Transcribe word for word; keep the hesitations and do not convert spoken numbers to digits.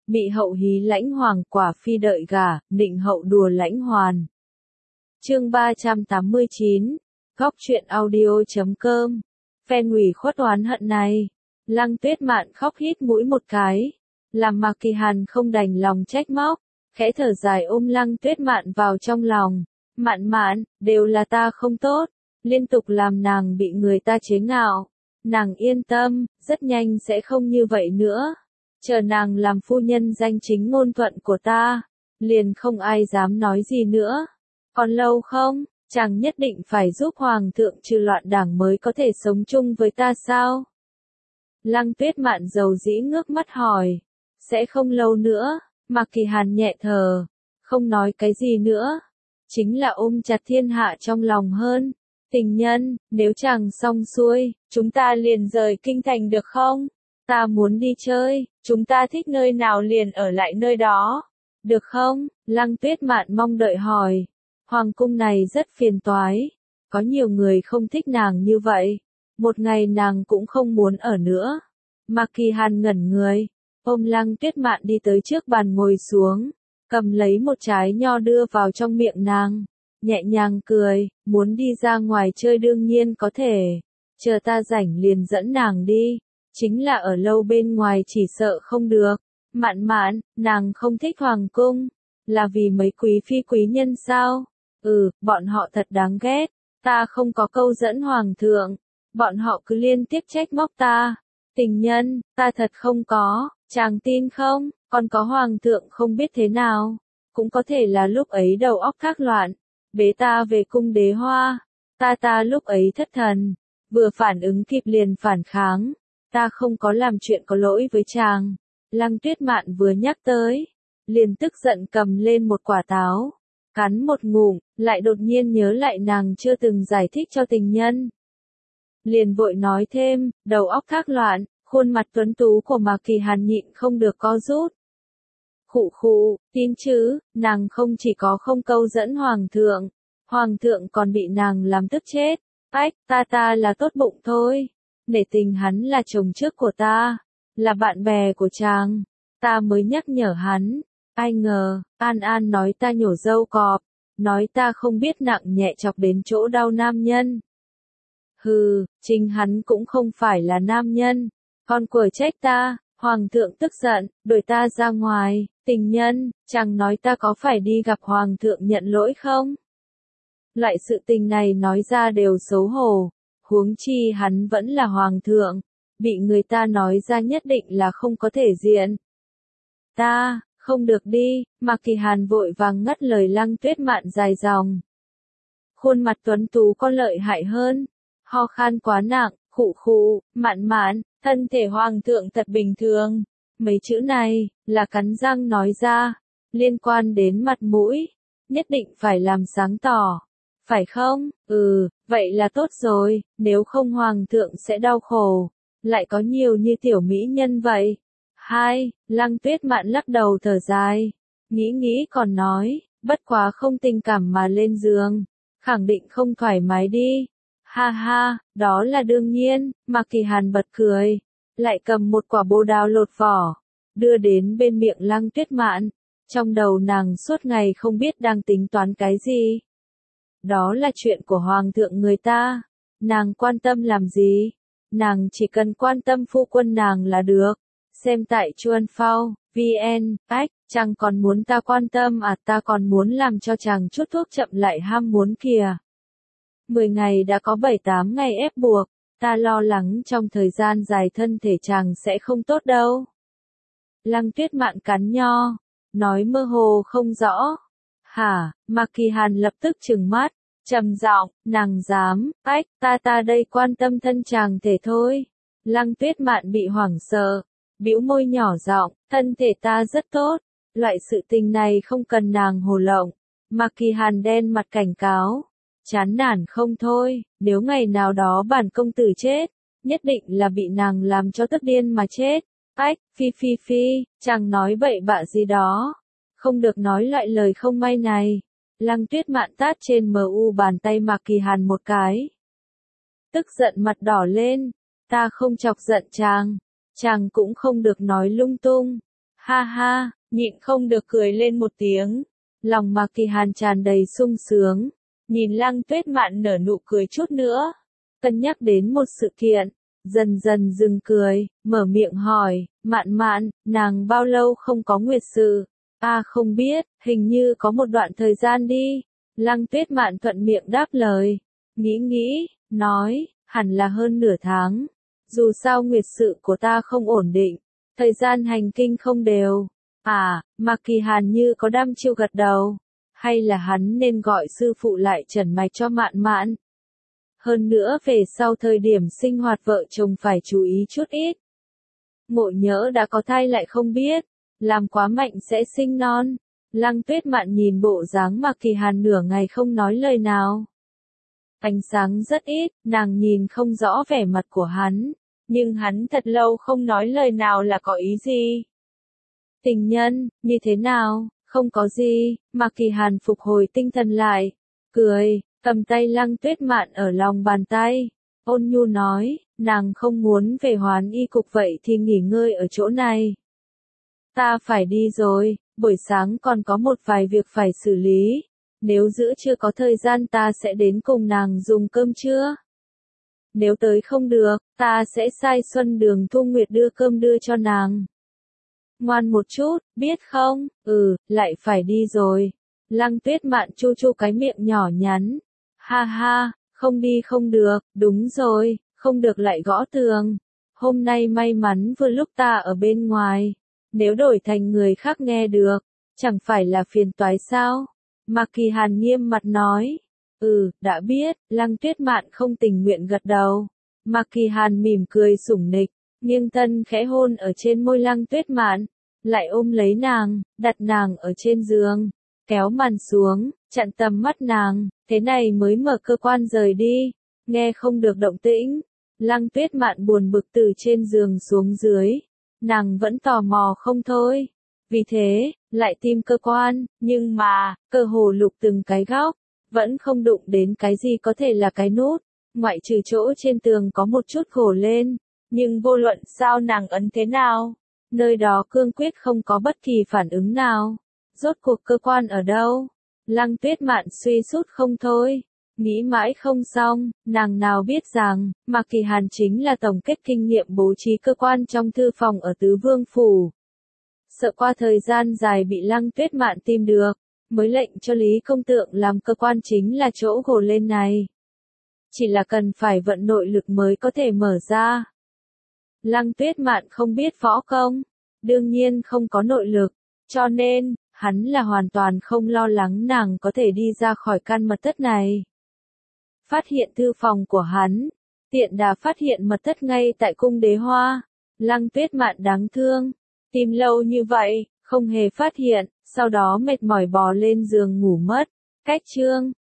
Mị hậu hí lãnh hoàng, quả phi đợi gả, nịnh hậu đùa lãnh hoàn. Chương ba trăm tám mươi chín, Góc truyện audio chấm com. Phen ủy khuất oán hận này. Lăng Tuyết Mạn khóc hít mũi một cái, làm Mạc Kỳ Hàn không đành lòng trách móc, khẽ thở dài ôm Lăng Tuyết Mạn vào trong lòng. Mạn Mạn, đều là ta không tốt, liên tục làm nàng bị người ta chế ngạo. Nàng yên tâm, rất nhanh sẽ không như vậy nữa. Chờ nàng làm phu nhân danh chính ngôn thuận của ta, liền không ai dám nói gì nữa. Còn lâu không, chàng nhất định phải giúp hoàng thượng trừ loạn đảng mới có thể sống chung với ta sao? Lăng Tuyết Mạn dầu dĩ ngước mắt hỏi. Sẽ không lâu nữa, Mạc Kỳ Hàn nhẹ thở, không nói cái gì nữa. Chính là ôm chặt thiên hạ trong lòng hơn. Tình nhân, nếu chàng xong xuôi, chúng ta liền rời kinh thành được không? Ta muốn đi chơi, chúng ta thích nơi nào liền ở lại nơi đó. Được không? Lăng Tuyết Mạn mong đợi hỏi. Hoàng cung này rất phiền toái. Có nhiều người không thích nàng như vậy. Một ngày nàng cũng không muốn ở nữa. Mạc Kỳ Hàn ngẩn người, ôm Lăng Tuyết Mạn đi tới trước bàn ngồi xuống, cầm lấy một trái nho đưa vào trong miệng nàng, nhẹ nhàng cười, muốn đi ra ngoài chơi đương nhiên có thể, chờ ta rảnh liền dẫn nàng đi, chính là ở lâu bên ngoài chỉ sợ không được. Mạn Mạn, nàng không thích hoàng cung, là vì mấy quý phi quý nhân sao? Ừ, bọn họ thật đáng ghét, ta không có câu dẫn hoàng thượng, bọn họ cứ liên tiếp trách móc ta. Tình nhân, ta thật không có, chàng tin không? Còn có hoàng thượng không biết thế nào, cũng có thể là lúc ấy đầu óc thác loạn, bế ta về cung đế hoa, ta ta lúc ấy thất thần, vừa phản ứng kịp liền phản kháng, ta không có làm chuyện có lỗi với chàng. Lăng Tuyết Mạn vừa nhắc tới, liền tức giận cầm lên một quả táo, cắn một ngụm, lại đột nhiên nhớ lại nàng chưa từng giải thích cho tình nhân. Liền vội nói thêm, đầu óc thác loạn, khuôn mặt tuấn tú của Mạc Kỳ Hàn nhịn không được co rút. Khụ khụ, tin chứ, nàng không chỉ có không câu dẫn hoàng thượng, hoàng thượng còn bị nàng làm tức chết. Ách, ta ta là tốt bụng thôi, nể tình hắn là chồng trước của ta, là bạn bè của chàng, ta mới nhắc nhở hắn. Ai ngờ, An An nói ta nhổ râu cọp, nói ta không biết nặng nhẹ chọc đến chỗ đau nam nhân. Hừ, chính hắn cũng không phải là nam nhân, còn quở trách ta. Hoàng thượng tức giận, đuổi ta ra ngoài. Tình nhân, chàng nói ta có phải đi gặp hoàng thượng nhận lỗi không? Loại sự tình này nói ra đều xấu hổ, huống chi hắn vẫn là hoàng thượng, bị người ta nói ra nhất định là không có thể diện. Ta, không được đi. Mạc Kỳ Hàn vội vàng ngắt lời Lăng Tuyết Mạn dài dòng. Khuôn mặt tuấn tú có lợi hại hơn, ho khan quá nặng, khụ khụ. Mạn Mạn, thân thể hoàng thượng thật bình thường. Mấy chữ này, là cắn răng nói ra, liên quan đến mặt mũi, nhất định phải làm sáng tỏ. Phải không? Ừ, vậy là tốt rồi, nếu không hoàng thượng sẽ đau khổ, lại có nhiều như tiểu mỹ nhân vậy. Hai, Lăng Tuyết Mạn lắc đầu thở dài, nghĩ nghĩ còn nói, bất quá không tình cảm mà lên giường, khẳng định không thoải mái đi. Ha ha, đó là đương nhiên. Mạc Kỳ Hàn bật cười, lại cầm một quả bồ đào lột vỏ, đưa đến bên miệng Lăng Tuyết Mạn. Trong đầu nàng suốt ngày không biết đang tính toán cái gì. Đó là chuyện của hoàng thượng người ta, nàng quan tâm làm gì? Nàng chỉ cần quan tâm phu quân nàng là được. Xem tại Chuan Phao, vn, ách, chàng còn muốn ta quan tâm à? Ta còn muốn làm cho chàng chút thuốc chậm lại ham muốn kìa. Mười ngày đã có bảy tám ngày ép buộc, ta lo lắng trong thời gian dài thân thể chàng sẽ không tốt đâu. Lăng Tuyết Mạn cắn nho, nói mơ hồ không rõ. Hả? Mạc Kỳ Hàn lập tức trừng mắt, trầm giọng, nàng dám? Ách, ta ta đây quan tâm thân chàng thể thôi. Lăng Tuyết Mạn bị hoảng sợ, bĩu môi nhỏ giọng, thân thể ta rất tốt, loại sự tình này không cần nàng hồ lộng. Mạc Kỳ Hàn đen mặt cảnh cáo, chán nản không thôi, nếu ngày nào đó bản công tử chết, nhất định là bị nàng làm cho tức điên mà chết. Ách, phi phi phi, chàng nói bậy bạ gì đó, không được nói loại lời không may này. Lăng Tuyết Mạn tát trên mờ u bàn tay Mạc Kỳ Hàn một cái. Tức giận mặt đỏ lên, ta không chọc giận chàng, chàng cũng không được nói lung tung. Ha ha, nhịn không được cười lên một tiếng. Lòng Mạc Kỳ Hàn tràn đầy sung sướng. Nhìn Lăng Tuyết Mạn nở nụ cười chút nữa. Cân nhắc đến một sự kiện. Dần dần dừng cười, mở miệng hỏi, Mạn Mạn, nàng bao lâu không có nguyệt sự? À không biết, hình như có một đoạn thời gian đi. Lăng Tuyết Mạn thuận miệng đáp lời. Nghĩ nghĩ, nói, hẳn là hơn nửa tháng. Dù sao nguyệt sự của ta không ổn định. Thời gian hành kinh không đều. À, Mạc Kỳ Hàn như có đăm chiêu gật đầu. Hay là hắn nên gọi sư phụ lại trần mạch cho Mạn Mạn. Hơn nữa về sau thời điểm sinh hoạt vợ chồng phải chú ý chút ít. Ngộ nhỡ đã có thai lại không biết. Làm quá mạnh sẽ sinh non. Lăng Tuyết Mạn nhìn bộ dáng Mạc Kỳ Hàn nửa ngày không nói lời nào. Ánh sáng rất ít, nàng nhìn không rõ vẻ mặt của hắn. Nhưng hắn thật lâu không nói lời nào là có ý gì. Tình nhân, như thế nào, không có gì, Mạc Kỳ Hàn phục hồi tinh thần lại. Cười, cầm tay Lăng Tuyết Mạn ở lòng bàn tay. Ôn nhu nói, nàng không muốn về Hoán Y cục vậy thì nghỉ ngơi ở chỗ này. Ta phải đi rồi, buổi sáng còn có một vài việc phải xử lý. Nếu giữa chưa có thời gian ta sẽ đến cùng nàng dùng cơm trưa. Nếu tới không được, ta sẽ sai Xuân Đường Thu Nguyệt đưa cơm đưa cho nàng. Ngoan một chút, biết không? Ừ, lại phải đi rồi. Lăng Tuyết Mạn chu chu cái miệng nhỏ nhắn. Ha ha, không đi không được, đúng rồi, không được lại gõ tường. Hôm nay may mắn vừa lúc ta ở bên ngoài. Nếu đổi thành người khác nghe được, chẳng phải là phiền toái sao? Mạc Kỳ Hàn nghiêm mặt nói. Ừ, đã biết, Lăng Tuyết Mạn không tình nguyện gật đầu. Mạc Kỳ Hàn mỉm cười sủng nịch, nghiêng thân khẽ hôn ở trên môi Lăng Tuyết Mạn, lại ôm lấy nàng, đặt nàng ở trên giường, kéo màn xuống, chặn tầm mắt nàng, thế này mới mở cơ quan rời đi, nghe không được động tĩnh. Lăng Tuyết Mạn buồn bực từ trên giường xuống dưới, nàng vẫn tò mò không thôi. Vì thế, lại tìm cơ quan, nhưng mà, cơ hồ lục từng cái góc, vẫn không đụng đến cái gì có thể là cái nút, ngoại trừ chỗ trên tường có một chút gồ lên, nhưng vô luận sao nàng ấn thế nào, nơi đó cương quyết không có bất kỳ phản ứng nào. Rốt cuộc cơ quan ở đâu? Lăng Tuyết Mạn suy sút không thôi, nghĩ mãi không xong, nàng nào biết rằng, Mạc Kỳ Hàn chính là tổng kết kinh nghiệm bố trí cơ quan trong thư phòng ở Tứ Vương Phủ. Sợ qua thời gian dài bị Lăng Tuyết Mạn tìm được, mới lệnh cho Lý Công Tượng làm cơ quan chính là chỗ gồ lên này. Chỉ là cần phải vận nội lực mới có thể mở ra. Lăng Tuyết Mạn không biết võ công, đương nhiên không có nội lực, cho nên, hắn là hoàn toàn không lo lắng nàng có thể đi ra khỏi căn mật thất này. Phát hiện thư phòng của hắn, tiện đà phát hiện mật thất ngay tại cung Đế Hoa. Lăng Tuyết Mạn đáng thương, tìm lâu như vậy, không hề phát hiện, sau đó mệt mỏi bò lên giường ngủ mất. Cách chương